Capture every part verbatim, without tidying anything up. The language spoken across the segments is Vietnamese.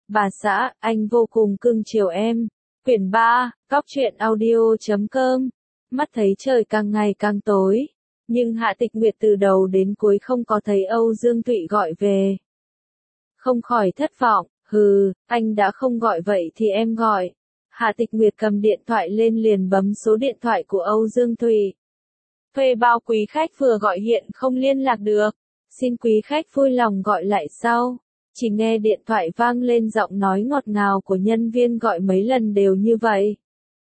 Bà xã, anh vô cùng cưng chiều em. Quyển ba, Góc truyện audio chấm com. Mắt thấy trời càng ngày càng tối, nhưng Hạ Tịch Nguyệt từ đầu đến cuối không có thấy Âu Dương Thụy gọi về. Không khỏi thất vọng, hừ, anh đã không gọi vậy thì em gọi. Hạ Tịch Nguyệt cầm điện thoại lên liền bấm số điện thoại của Âu Dương Thụy. Thuê bao quý khách vừa gọi hiện không liên lạc được. Xin quý khách vui lòng gọi lại sau. Chỉ nghe điện thoại vang lên giọng nói ngọt ngào của nhân viên gọi mấy lần đều như vậy.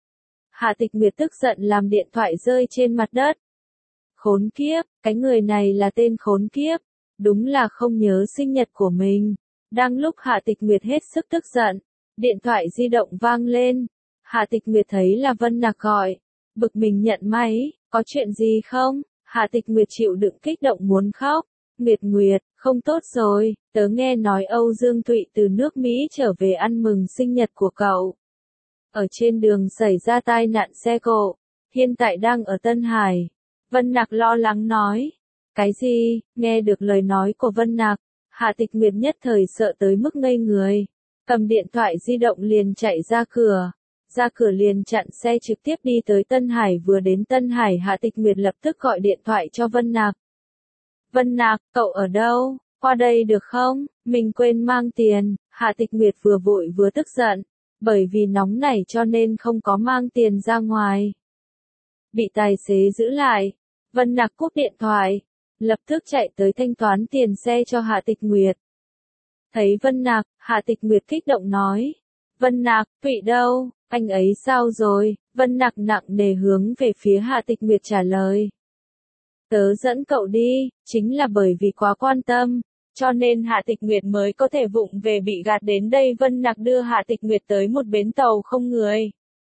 Hạ Tịch Nguyệt tức giận làm điện thoại rơi trên mặt đất. Khốn kiếp, cái người này là tên khốn kiếp. Đúng là không nhớ sinh nhật của mình. Đang lúc Hạ Tịch Nguyệt hết sức tức giận, điện thoại di động vang lên. Hạ Tịch Nguyệt thấy là Vân Nạc gọi. Bực mình nhận máy, có chuyện gì không? Hạ Tịch Nguyệt chịu đựng kích động muốn khóc. Nguyệt Nguyệt, không tốt rồi, tớ nghe nói Âu Dương Thụy từ nước Mỹ trở về ăn mừng sinh nhật của cậu. Ở trên đường xảy ra tai nạn xe cộ, hiện tại đang ở Tân Hải. Vân Nạc lo lắng nói. Cái gì? Nghe được lời nói của Vân Nạc, Hạ Tịch Nguyệt nhất thời sợ tới mức ngây người. Cầm điện thoại di động liền chạy ra cửa. Ra cửa liền chặn xe trực tiếp đi tới Tân Hải. Vừa đến Tân Hải, Hạ Tịch Nguyệt lập tức gọi điện thoại cho Vân Nạc. Vân Nạc, cậu ở đâu? Qua đây được không? Mình quên mang tiền. Hạ Tịch Nguyệt vừa vội vừa tức giận. Bởi vì nóng nảy cho nên không có mang tiền ra ngoài. Bị tài xế giữ lại. Vân Nạc cúp điện thoại. Lập tức chạy tới thanh toán tiền xe cho Hạ Tịch Nguyệt. Thấy Vân Nạc, Hạ Tịch Nguyệt kích động nói. Vân Nạc, Thụy đâu? Anh ấy sao rồi? Vân Nạc nặng nề hướng về phía Hạ Tịch Nguyệt trả lời. Tớ dẫn cậu đi, chính là bởi vì quá quan tâm, cho nên Hạ Tịch Nguyệt mới có thể vụng về bị gạt đến đây. Vân Nạc đưa Hạ Tịch Nguyệt tới một bến tàu không người.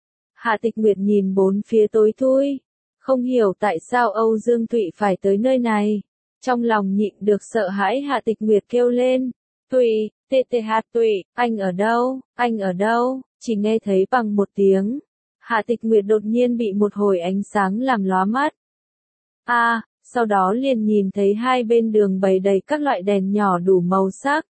Hạ Tịch Nguyệt nhìn bốn phía tối thui, không hiểu tại sao Âu Dương Thụy phải tới nơi này. Trong lòng nhịn được sợ hãi, Hạ Tịch Nguyệt kêu lên. Thụy, tê tê hát Thụy, anh ở đâu, anh ở đâu? Chỉ nghe thấy bằng một tiếng. Hạ Tịch Nguyệt đột nhiên bị một hồi ánh sáng làm lóa mắt. A, à, sau đó liền nhìn thấy hai bên đường bày đầy các loại đèn nhỏ đủ màu sắc.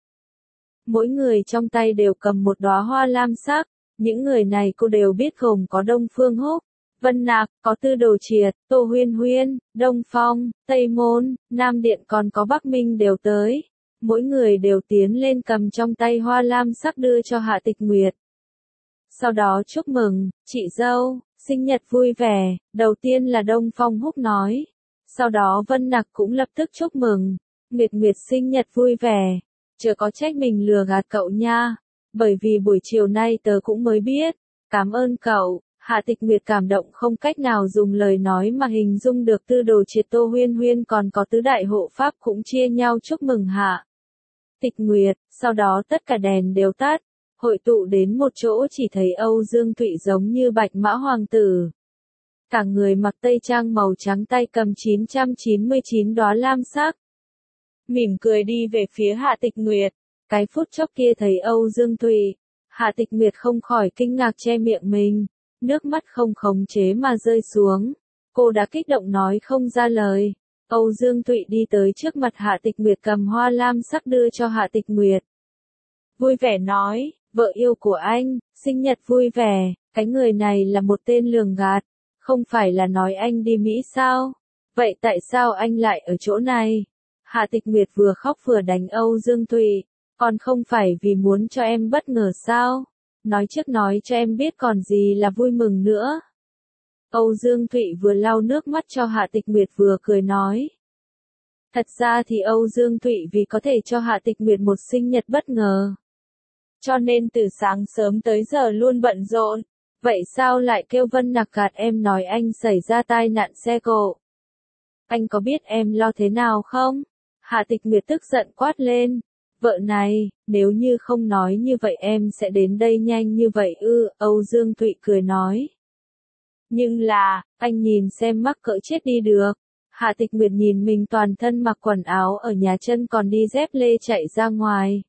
Mỗi người trong tay đều cầm một đóa hoa lam sắc. Những người này cô đều biết gồm có Đông Phương Húc, Vân Nạc, có Tư Đồ Triệt, Tô Huyên Huyên, Đông Phong, Tây Môn, Nam Điện còn có Bắc Minh đều tới. Mỗi người đều tiến lên cầm trong tay hoa lam sắc đưa cho Hạ Tịch Nguyệt. Sau đó chúc mừng, chị dâu, sinh nhật vui vẻ. Đầu tiên là Đông Phong Húc nói. Sau đó Vân Nạc cũng lập tức chúc mừng. Nguyệt Nguyệt sinh nhật vui vẻ. Chớ có trách mình lừa gạt cậu nha. Bởi vì buổi chiều nay tớ cũng mới biết. Cảm ơn cậu. Hạ Tịch Nguyệt cảm động không cách nào dùng lời nói mà hình dung được. Tư Đồ Triệt, Tô Huyên Huyên còn có tứ đại hộ pháp cũng chia nhau chúc mừng Hạ Tịch Nguyệt. Sau đó tất cả đèn đều tắt. Hội tụ đến một chỗ, chỉ thấy Âu Dương Thụy giống như bạch mã hoàng tử. Cả người mặc tây trang màu trắng, tay cầm chín trăm chín mươi chín đóa lam sắc. Mỉm cười đi về phía Hạ Tịch Nguyệt. Cái phút chốc kia thấy Âu Dương Thụy, Hạ Tịch Nguyệt không khỏi kinh ngạc che miệng mình. Nước mắt không khống chế mà rơi xuống. Cô đã kích động nói không ra lời. Âu Dương Thụy đi tới trước mặt Hạ Tịch Nguyệt cầm hoa lam sắc đưa cho Hạ Tịch Nguyệt. Vui vẻ nói, vợ yêu của anh, sinh nhật vui vẻ. Cái người này là một tên lường gạt. Không phải là nói anh đi Mỹ sao? Vậy tại sao anh lại ở chỗ này? Hạ Tịch Nguyệt vừa khóc vừa đánh Âu Dương Thụy. Còn không phải vì muốn cho em bất ngờ sao? Nói trước nói cho em biết còn gì là vui mừng nữa. Âu Dương Thụy vừa lau nước mắt cho Hạ Tịch Nguyệt vừa cười nói. Thật ra thì Âu Dương Thụy vì có thể cho Hạ Tịch Nguyệt một sinh nhật bất ngờ, cho nên từ sáng sớm tới giờ luôn bận rộn. Vậy sao lại kêu Vân Nạc gạt em nói anh xảy ra tai nạn xe cộ? Anh có biết em lo thế nào không? Hạ Tịch Nguyệt tức giận quát lên. Vợ này, nếu như không nói như vậy em sẽ đến đây nhanh như vậy ư? Âu Dương Thụy cười nói. Nhưng là, anh nhìn xem mắc cỡ chết đi được. Hạ Tịch Nguyệt nhìn mình toàn thân mặc quần áo ở nhà, chân còn đi dép lê chạy ra ngoài.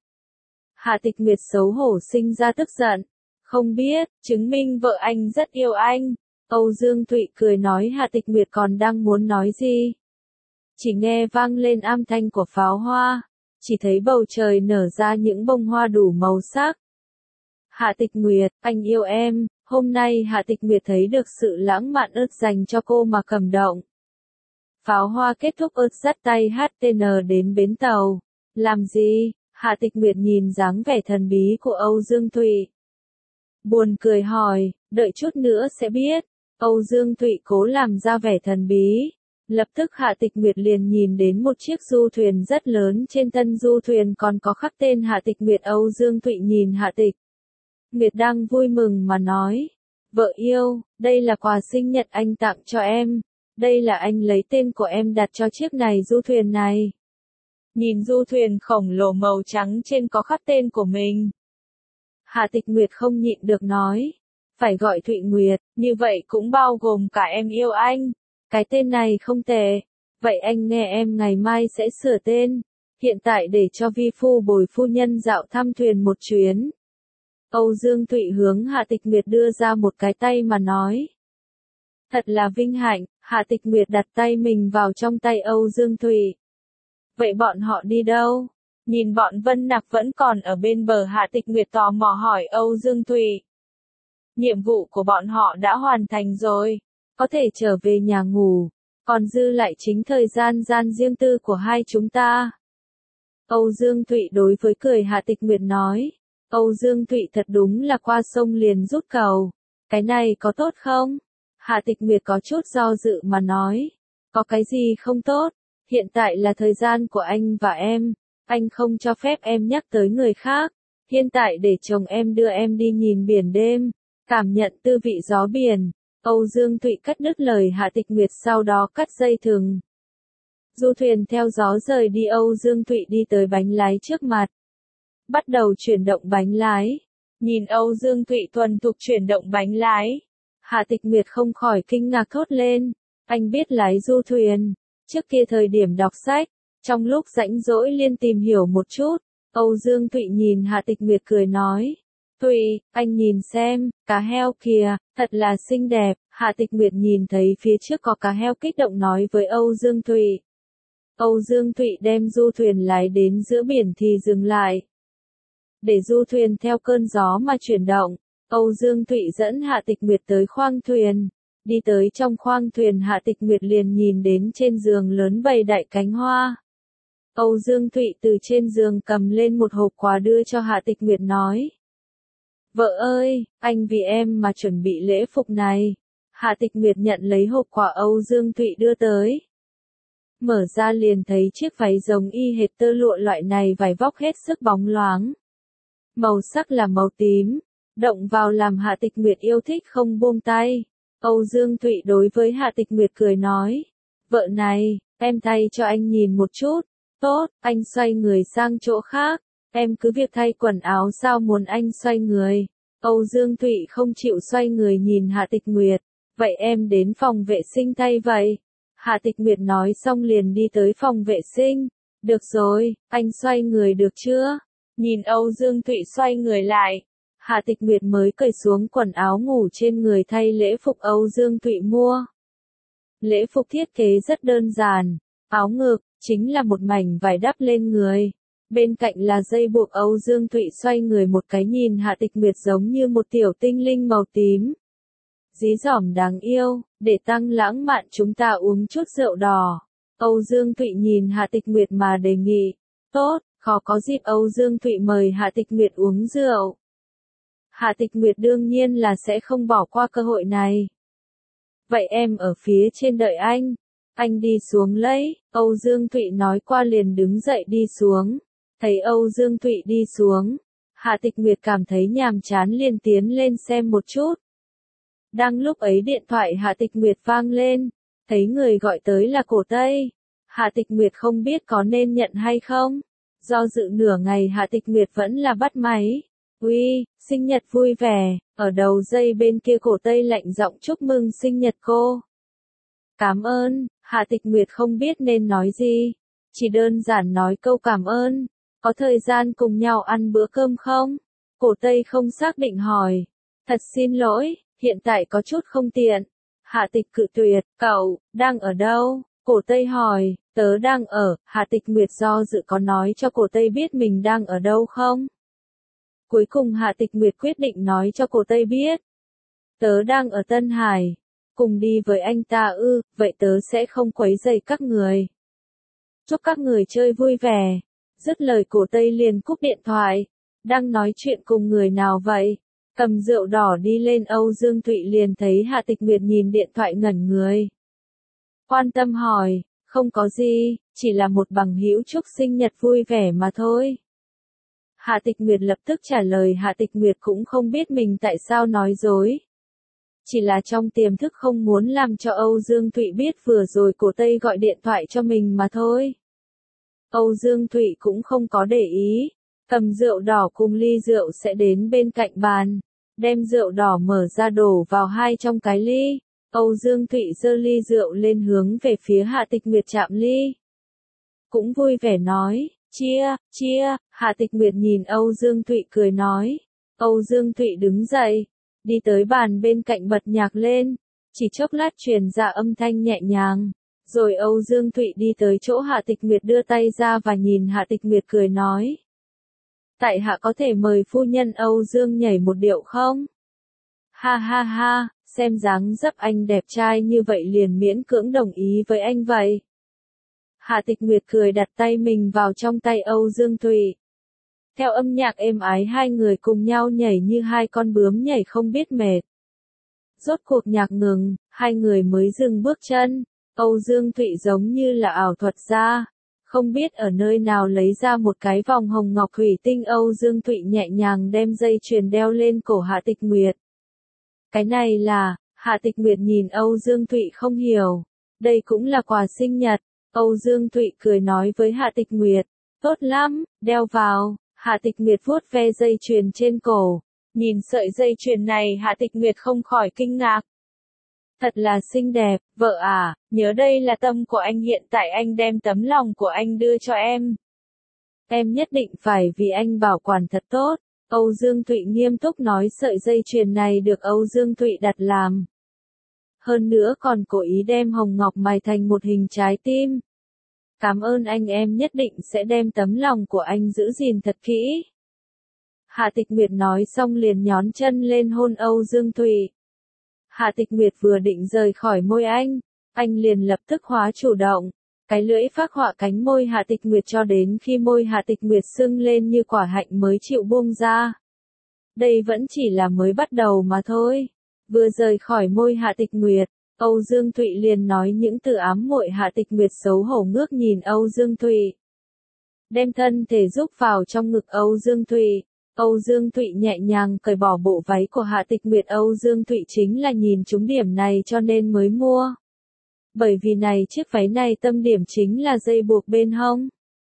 Hạ Tịch Nguyệt xấu hổ sinh ra tức giận. Không biết, chứng minh vợ anh rất yêu anh. Âu Dương Thụy cười nói. Hạ Tịch Nguyệt còn đang muốn nói gì, chỉ nghe vang lên âm thanh của pháo hoa. Chỉ thấy bầu trời nở ra những bông hoa đủ màu sắc. Hạ Tịch Nguyệt, anh yêu em. Hôm nay Hạ Tịch Nguyệt thấy được sự lãng mạn ớt dành cho cô mà cảm động. Pháo hoa kết thúc, ớt dắt tay hát tê en đến bến tàu. Làm gì? Hạ Tịch Nguyệt nhìn dáng vẻ thần bí của Âu Dương Thụy. Buồn cười hỏi, đợi chút nữa sẽ biết. Âu Dương Thụy cố làm ra vẻ thần bí. Lập tức Hạ Tịch Nguyệt liền nhìn đến một chiếc du thuyền rất lớn, trên thân du thuyền còn có khắc tên Hạ Tịch Nguyệt. Âu Dương Thụy nhìn Hạ Tịch Nguyệt đang vui mừng mà nói, vợ yêu, đây là quà sinh nhật anh tặng cho em. Đây là anh lấy tên của em đặt cho chiếc này du thuyền này. Nhìn du thuyền khổng lồ màu trắng trên có khắc tên của mình. Hạ Tịch Nguyệt không nhịn được nói, phải gọi Thụy Nguyệt, như vậy cũng bao gồm cả em yêu anh. Cái tên này không tệ. Vậy anh nghe em ngày mai sẽ sửa tên. Hiện tại để cho vi phu bồi phu nhân dạo thăm thuyền một chuyến. Âu Dương Thụy hướng Hạ Tịch Nguyệt đưa ra một cái tay mà nói. Thật là vinh hạnh. Hạ Tịch Nguyệt đặt tay mình vào trong tay Âu Dương Thụy. Vậy bọn họ đi đâu? Nhìn bọn Vân Nặc vẫn còn ở bên bờ, Hạ Tịch Nguyệt tò mò hỏi Âu Dương Thụy. Nhiệm vụ của bọn họ đã hoàn thành rồi. Có thể trở về nhà ngủ. Còn dư lại chính thời gian gian riêng tư của hai chúng ta. Âu Dương Thụy đối với cười Hạ Tịch Nguyệt nói. Âu Dương Thụy thật đúng là qua sông liền rút cầu. Cái này có tốt không? Hạ Tịch Nguyệt có chút do dự mà nói. Có cái gì không tốt? Hiện tại là thời gian của anh và em. Anh không cho phép em nhắc tới người khác. Hiện tại để chồng em đưa em đi nhìn biển đêm. Cảm nhận tư vị gió biển. Âu Dương Thụy cắt đứt lời Hạ Tịch Nguyệt, sau đó cắt dây thừng. Du thuyền theo gió rời đi. Âu Dương Thụy đi tới bánh lái trước mặt. Bắt đầu chuyển động bánh lái. Nhìn Âu Dương Thụy thuần thục chuyển động bánh lái. Hạ Tịch Nguyệt không khỏi kinh ngạc thốt lên. Anh biết lái du thuyền. Trước kia thời điểm đọc sách, trong lúc rảnh rỗi liên tìm hiểu một chút. Âu Dương Thụy nhìn Hạ Tịch Nguyệt cười nói. Thụy, anh nhìn xem, cá heo kìa, thật là xinh đẹp. Hạ Tịch Nguyệt nhìn thấy phía trước có cá heo, kích động nói với Âu Dương Thụy. Âu Dương Thụy đem du thuyền lái đến giữa biển thì dừng lại. Để du thuyền theo cơn gió mà chuyển động, Âu Dương Thụy dẫn Hạ Tịch Nguyệt tới khoang thuyền. Đi tới trong khoang thuyền, Hạ Tịch Nguyệt liền nhìn đến trên giường lớn bày đại cánh hoa. Âu Dương Thụy từ trên giường cầm lên một hộp quà đưa cho Hạ Tịch Nguyệt nói. Vợ ơi, anh vì em mà chuẩn bị lễ phục này. Hạ Tịch Nguyệt nhận lấy hộp quà Âu Dương Thụy đưa tới. Mở ra liền thấy chiếc váy giống y hệt tơ lụa loại này, vải vóc hết sức bóng loáng. Màu sắc là màu tím, động vào làm Hạ Tịch Nguyệt yêu thích không buông tay. Âu Dương Thụy đối với Hạ Tịch Nguyệt cười nói. Vợ này, em thay cho anh nhìn một chút. Tốt, anh xoay người sang chỗ khác. Em cứ việc thay quần áo, sao muốn anh xoay người? Âu Dương Thụy không chịu xoay người nhìn Hạ Tịch Nguyệt. Vậy em đến phòng vệ sinh thay vậy. Hạ Tịch Nguyệt nói xong liền đi tới phòng vệ sinh. Được rồi, anh xoay người được chưa? Nhìn Âu Dương Thụy xoay người lại. Hạ Tịch Nguyệt mới cởi xuống quần áo ngủ trên người thay lễ phục Âu Dương Thụy mua. Lễ phục thiết kế rất đơn giản. Áo ngực, chính là một mảnh vải đắp lên người. Bên cạnh là dây buộc. Âu Dương Thụy xoay người một cái nhìn Hạ Tịch Nguyệt giống như một tiểu tinh linh màu tím. Dí dỏm đáng yêu, để tăng lãng mạn chúng ta uống chút rượu đỏ. Âu Dương Thụy nhìn Hạ Tịch Nguyệt mà đề nghị. Tốt, khó có dịp. Âu Dương Thụy mời Hạ Tịch Nguyệt uống rượu. Hạ Tịch Nguyệt đương nhiên là sẽ không bỏ qua cơ hội này. Vậy em ở phía trên đợi anh. Anh đi xuống lấy. Âu Dương Thụy nói qua liền đứng dậy đi xuống. Thấy Âu Dương Thụy đi xuống, Hạ Tịch Nguyệt cảm thấy nhàm chán liền tiến lên xem một chút. Đang lúc ấy điện thoại Hạ Tịch Nguyệt vang lên, thấy người gọi tới là Cổ Tây. Hạ Tịch Nguyệt không biết có nên nhận hay không. Do dự nửa ngày Hạ Tịch Nguyệt vẫn là bắt máy. Uy, sinh nhật vui vẻ. Ở đầu dây bên kia Cổ Tây lạnh giọng chúc mừng sinh nhật cô. Cảm ơn. Hạ Tịch Nguyệt không biết nên nói gì, chỉ đơn giản nói câu cảm ơn. Có thời gian cùng nhau ăn bữa cơm không? Cổ Tây không xác định hỏi. Thật xin lỗi, hiện tại có chút không tiện. Hạ Tịch cự tuyệt. Cậu, đang ở đâu? Cổ Tây hỏi. Tớ đang ở. Hạ Tịch Nguyệt do dự có nói cho Cổ Tây biết mình đang ở đâu không? Cuối cùng Hạ Tịch Nguyệt quyết định nói cho cô Tây biết. Tớ đang ở Tân Hải. Cùng đi với anh ta ư, vậy tớ sẽ không quấy rầy các người. Chúc các người chơi vui vẻ. Dứt lời cổ Tây liền cúp điện thoại. Đang nói chuyện cùng người nào vậy? Cầm rượu đỏ đi lên, Âu Dương Thụy liền thấy Hạ Tịch Nguyệt nhìn điện thoại ngẩn người. Quan tâm hỏi, không có gì, chỉ là một bằng hữu chúc sinh nhật vui vẻ mà thôi. Hạ Tịch Nguyệt lập tức trả lời. Hạ Tịch Nguyệt cũng không biết mình tại sao nói dối. Chỉ là trong tiềm thức không muốn làm cho Âu Dương Thụy biết vừa rồi cổ Tây gọi điện thoại cho mình mà thôi. Âu Dương Thụy cũng không có để ý, cầm rượu đỏ cùng ly rượu sẽ đến bên cạnh bàn, đem rượu đỏ mở ra đổ vào hai trong cái ly. Âu Dương Thụy giơ ly rượu lên hướng về phía Hạ Tịch Nguyệt chạm ly. Cũng vui vẻ nói, chia, chia, Hạ Tịch Nguyệt nhìn Âu Dương Thụy cười nói. Âu Dương Thụy đứng dậy, đi tới bàn bên cạnh bật nhạc lên, chỉ chốc lát truyền ra âm thanh nhẹ nhàng. Rồi Âu Dương Thụy đi tới chỗ Hạ Tịch Nguyệt đưa tay ra và nhìn Hạ Tịch Nguyệt cười nói. Tại hạ có thể mời phu nhân Âu Dương nhảy một điệu không? Ha ha ha, xem dáng dấp anh đẹp trai như vậy liền miễn cưỡng đồng ý với anh vậy. Hạ Tịch Nguyệt cười đặt tay mình vào trong tay Âu Dương Thụy. Theo âm nhạc êm ái hai người cùng nhau nhảy như hai con bướm nhảy không biết mệt. Rốt cuộc nhạc ngừng, hai người mới dừng bước chân. Âu Dương Thụy giống như là ảo thuật ra, không biết ở nơi nào lấy ra một cái vòng hồng ngọc thủy tinh. Âu Dương Thụy nhẹ nhàng đem dây chuyền đeo lên cổ Hạ Tịch Nguyệt. Cái này là, Hạ Tịch Nguyệt nhìn Âu Dương Thụy không hiểu, đây cũng là quà sinh nhật. Âu Dương Thụy cười nói với Hạ Tịch Nguyệt, tốt lắm, đeo vào. Hạ Tịch Nguyệt vuốt ve dây chuyền trên cổ, nhìn sợi dây chuyền này Hạ Tịch Nguyệt không khỏi kinh ngạc. Thật là xinh đẹp, vợ à, nhớ đây là tâm của anh, hiện tại anh đem tấm lòng của anh đưa cho em. Em nhất định phải vì anh bảo quản thật tốt. Âu Dương Thụy nghiêm túc nói. Sợi dây chuyền này được Âu Dương Thụy đặt làm. Hơn nữa còn cố ý đem hồng ngọc mài thành một hình trái tim. Cảm ơn anh, em nhất định sẽ đem tấm lòng của anh giữ gìn thật kỹ. Hạ Tịch Nguyệt nói xong liền nhón chân lên hôn Âu Dương Thụy. Hạ Tịch Nguyệt vừa định rời khỏi môi anh, anh liền lập tức hóa chủ động. Cái lưỡi phác họa cánh môi Hạ Tịch Nguyệt cho đến khi môi Hạ Tịch Nguyệt sưng lên như quả hạnh mới chịu buông ra. Đây vẫn chỉ là mới bắt đầu mà thôi. Vừa rời khỏi môi Hạ Tịch Nguyệt, Âu Dương Thụy liền nói những từ ám muội. Hạ Tịch Nguyệt xấu hổ ngước nhìn Âu Dương Thụy, đem thân thể rúc vào trong ngực Âu Dương Thụy. Âu Dương Thụy nhẹ nhàng cởi bỏ bộ váy của Hạ Tịch Nguyệt. Âu Dương Thụy chính là nhìn trúng điểm này cho nên mới mua. Bởi vì này chiếc váy này tâm điểm chính là dây buộc bên hông.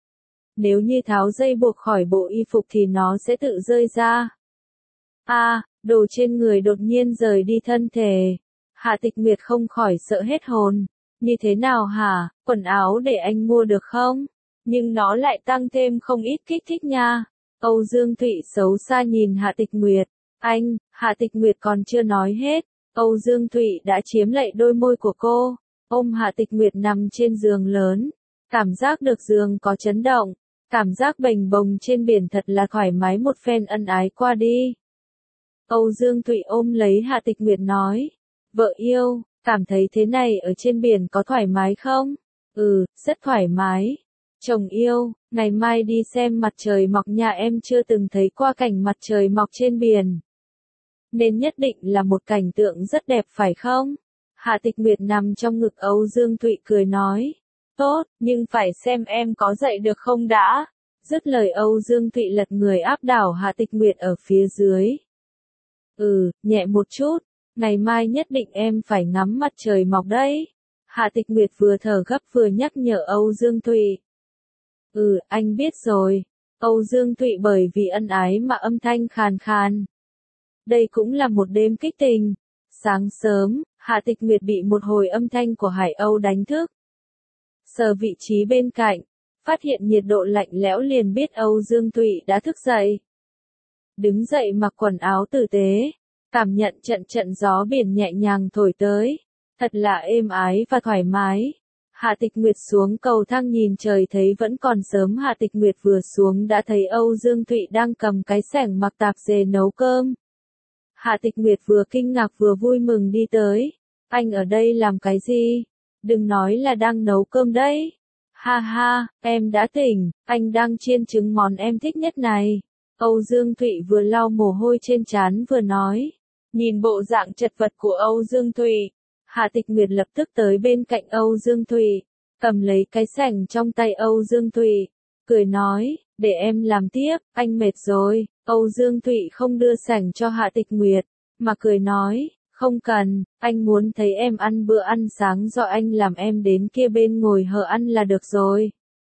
Nếu như tháo dây buộc khỏi bộ y phục thì nó sẽ tự rơi ra. A, à, đồ trên người đột nhiên rời đi thân thể. Hạ Tịch Nguyệt không khỏi sợ hết hồn. Như thế nào hả, quần áo để anh mua được không? Nhưng nó lại tăng thêm không ít kích thích nha. Âu Dương Thụy xấu xa nhìn Hạ Tịch Nguyệt. Anh, Hạ Tịch Nguyệt còn chưa nói hết. Âu Dương Thụy đã chiếm lấy đôi môi của cô. Ôm Hạ Tịch Nguyệt nằm trên giường lớn. Cảm giác được giường có chấn động. Cảm giác bềnh bồng trên biển thật là thoải mái, một phen ân ái qua đi. Âu Dương Thụy ôm lấy Hạ Tịch Nguyệt nói. Vợ yêu, cảm thấy thế này ở trên biển có thoải mái không? Ừ, rất thoải mái. Chồng yêu, ngày mai đi xem mặt trời mọc nhà, em chưa từng thấy qua cảnh mặt trời mọc trên biển. Nên nhất định là một cảnh tượng rất đẹp phải không? Hạ Tịch Nguyệt nằm trong ngực Âu Dương Thụy cười nói. Tốt, nhưng phải xem em có dậy được không đã. Dứt lời Âu Dương Thụy lật người áp đảo Hạ Tịch Nguyệt ở phía dưới. Ừ, nhẹ một chút. Ngày mai nhất định em phải ngắm mặt trời mọc đấy. Hạ Tịch Nguyệt vừa thở gấp vừa nhắc nhở Âu Dương Thụy. Ừ, anh biết rồi. Âu Dương Thụy bởi vì ân ái mà âm thanh khàn khàn. Đây cũng là một đêm kích tình. Sáng sớm, Hạ Tịch Nguyệt bị một hồi âm thanh của Hải Âu đánh thức. Sờ vị trí bên cạnh, phát hiện nhiệt độ lạnh lẽo liền biết Âu Dương Thụy đã thức dậy. Đứng dậy mặc quần áo tử tế, cảm nhận trận trận gió biển nhẹ nhàng thổi tới, thật là êm ái và thoải mái. Hạ Tịch Nguyệt xuống cầu thang nhìn trời thấy vẫn còn sớm. Hạ Tịch Nguyệt vừa xuống đã thấy Âu Dương Thụy đang cầm cái xẻng mặc tạp dề nấu cơm. Hạ Tịch Nguyệt vừa kinh ngạc vừa vui mừng đi tới. Anh ở đây làm cái gì? Đừng nói là đang nấu cơm đấy. Ha ha, em đã tỉnh, anh đang chiên trứng món em thích nhất này. Âu Dương Thụy vừa lau mồ hôi trên trán vừa nói. Nhìn bộ dạng chật vật của Âu Dương Thụy, Hạ Tịch Nguyệt lập tức tới bên cạnh Âu Dương Thụy, cầm lấy cái xẻng trong tay Âu Dương Thụy, cười nói, để em làm tiếp, anh mệt rồi. Âu Dương Thụy không đưa xẻng cho Hạ Tịch Nguyệt, mà cười nói, không cần, anh muốn thấy em ăn bữa ăn sáng do anh làm em đến kia bên ngồi hờ ăn là được rồi.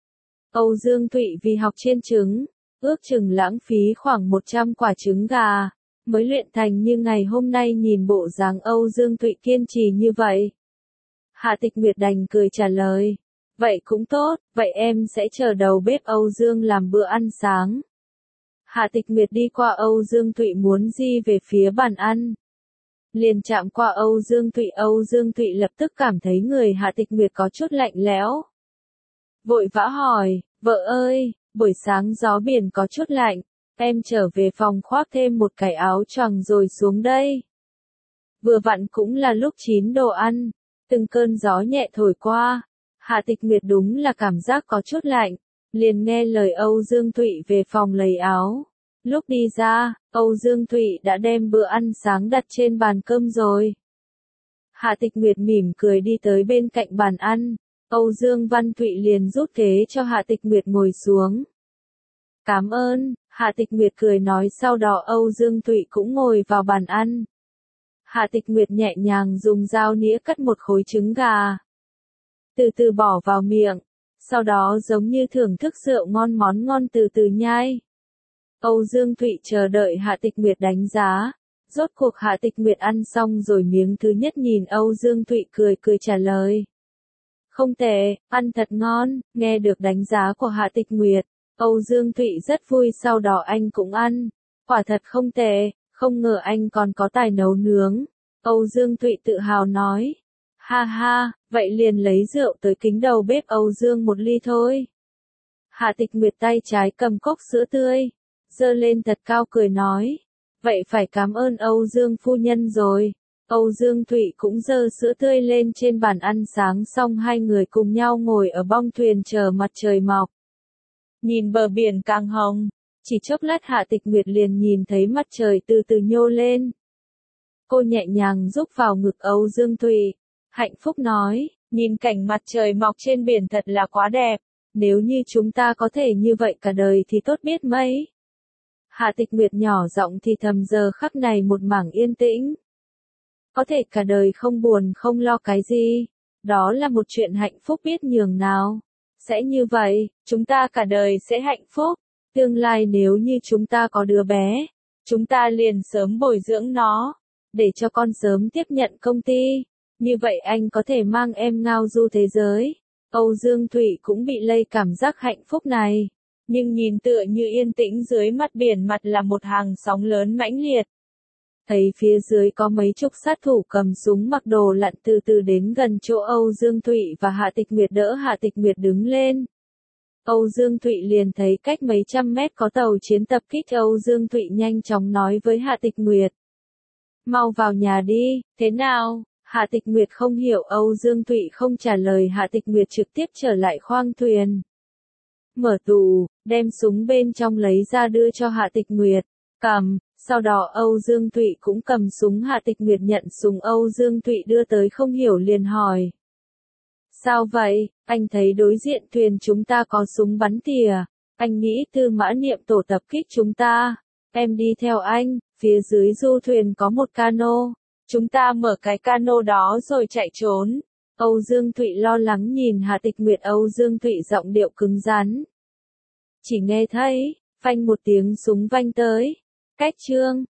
Âu Dương Thụy vì học chiên trứng, ước chừng lãng phí khoảng một trăm quả trứng gà, mới luyện thành như ngày hôm nay. Nhìn bộ dáng Âu Dương Thụy kiên trì như vậy, Hạ Tịch Nguyệt đành cười trả lời, vậy cũng tốt, vậy em sẽ chờ đầu bếp Âu Dương làm bữa ăn sáng. Hạ Tịch Nguyệt đi qua Âu Dương Thụy muốn di về phía bàn ăn, liền chạm qua Âu Dương Thụy. Âu Dương Thụy lập tức cảm thấy người Hạ Tịch Nguyệt có chút lạnh lẽo, vội vã hỏi, vợ ơi, buổi sáng gió biển có chút lạnh, em trở về phòng khoác thêm một cái áo choàng rồi xuống đây. Vừa vặn cũng là lúc chín đồ ăn, từng cơn gió nhẹ thổi qua, Hạ Tịch Nguyệt đúng là cảm giác có chút lạnh, liền nghe lời Âu Dương Thụy về phòng lấy áo. Lúc đi ra, Âu Dương Thụy đã đem bữa ăn sáng đặt trên bàn cơm rồi. Hạ Tịch Nguyệt mỉm cười đi tới bên cạnh bàn ăn, Âu Dương Văn Thụy liền rút ghế cho Hạ Tịch Nguyệt ngồi xuống. Cảm ơn, Hạ Tịch Nguyệt cười nói, sau đó Âu Dương Thụy cũng ngồi vào bàn ăn. Hạ Tịch Nguyệt nhẹ nhàng dùng dao nĩa cắt một khối trứng gà, từ từ bỏ vào miệng, sau đó giống như thưởng thức rượu ngon món ngon từ từ nhai. Âu Dương Thụy chờ đợi Hạ Tịch Nguyệt đánh giá, rốt cuộc Hạ Tịch Nguyệt ăn xong rồi miếng thứ nhất nhìn Âu Dương Thụy cười cười trả lời. Không tệ, ăn thật ngon. Nghe được đánh giá của Hạ Tịch Nguyệt, Âu Dương Thụy rất vui, sau đó anh cũng ăn. Quả thật không tệ, không ngờ anh còn có tài nấu nướng. Âu Dương Thụy tự hào nói. Ha ha, vậy liền lấy rượu tới kính đầu bếp Âu Dương một ly thôi. Hạ Tịch Nguyệt tay trái cầm cốc sữa tươi, giơ lên thật cao cười nói. Vậy phải cảm ơn Âu Dương phu nhân rồi. Âu Dương Thụy cũng giơ sữa tươi lên trên bàn ăn sáng xong hai người cùng nhau ngồi ở bong thuyền chờ mặt trời mọc. Nhìn bờ biển càng hồng, chỉ chốc lát Hạ Tịch Nguyệt liền nhìn thấy mặt trời từ từ nhô lên. Cô nhẹ nhàng rúc vào ngực Âu Dương Thụy, hạnh phúc nói, nhìn cảnh mặt trời mọc trên biển thật là quá đẹp, nếu như chúng ta có thể như vậy cả đời thì tốt biết mấy. Hạ Tịch Nguyệt nhỏ giọng thì thầm, giờ khắc này một mảng yên tĩnh. Có thể cả đời không buồn không lo cái gì, đó là một chuyện hạnh phúc biết nhường nào. Sẽ như vậy, chúng ta cả đời sẽ hạnh phúc. Tương lai nếu như chúng ta có đứa bé, chúng ta liền sớm bồi dưỡng nó, để cho con sớm tiếp nhận công ty. Như vậy anh có thể mang em ngao du thế giới. Âu Dương Thụy cũng bị lây cảm giác hạnh phúc này. Nhưng nhìn tựa như yên tĩnh dưới mặt biển mặt là một hàng sóng lớn mãnh liệt. Thấy phía dưới có mấy chục sát thủ cầm súng mặc đồ lặn từ từ đến gần chỗ Âu Dương Thụy và Hạ Tịch Nguyệt, đỡ Hạ Tịch Nguyệt đứng lên. Âu Dương Thụy liền thấy cách mấy trăm mét có tàu chiến tập kích. Âu Dương Thụy nhanh chóng nói với Hạ Tịch Nguyệt. Mau vào nhà đi, thế nào? Hạ Tịch Nguyệt không hiểu. Âu Dương Thụy không trả lời. Hạ Tịch Nguyệt trực tiếp trở lại khoang thuyền. Mở tủ, đem súng bên trong lấy ra đưa cho Hạ Tịch Nguyệt. Cầm, sau đó Âu Dương Thụy cũng cầm súng. Hạ Tịch Nguyệt nhận súng Âu Dương Thụy đưa tới không hiểu liền hỏi. Sao vậy, anh thấy đối diện thuyền chúng ta có súng bắn tỉa, anh nghĩ Tư Mã Niệm tổ tập kích chúng ta, em đi theo anh, phía dưới du thuyền có một cano, chúng ta mở cái cano đó rồi chạy trốn. Âu Dương Thụy lo lắng nhìn Hạ Tịch Nguyệt. Âu Dương Thụy giọng điệu cứng rắn. Chỉ nghe thấy, phanh một tiếng súng vang tới. Cách chương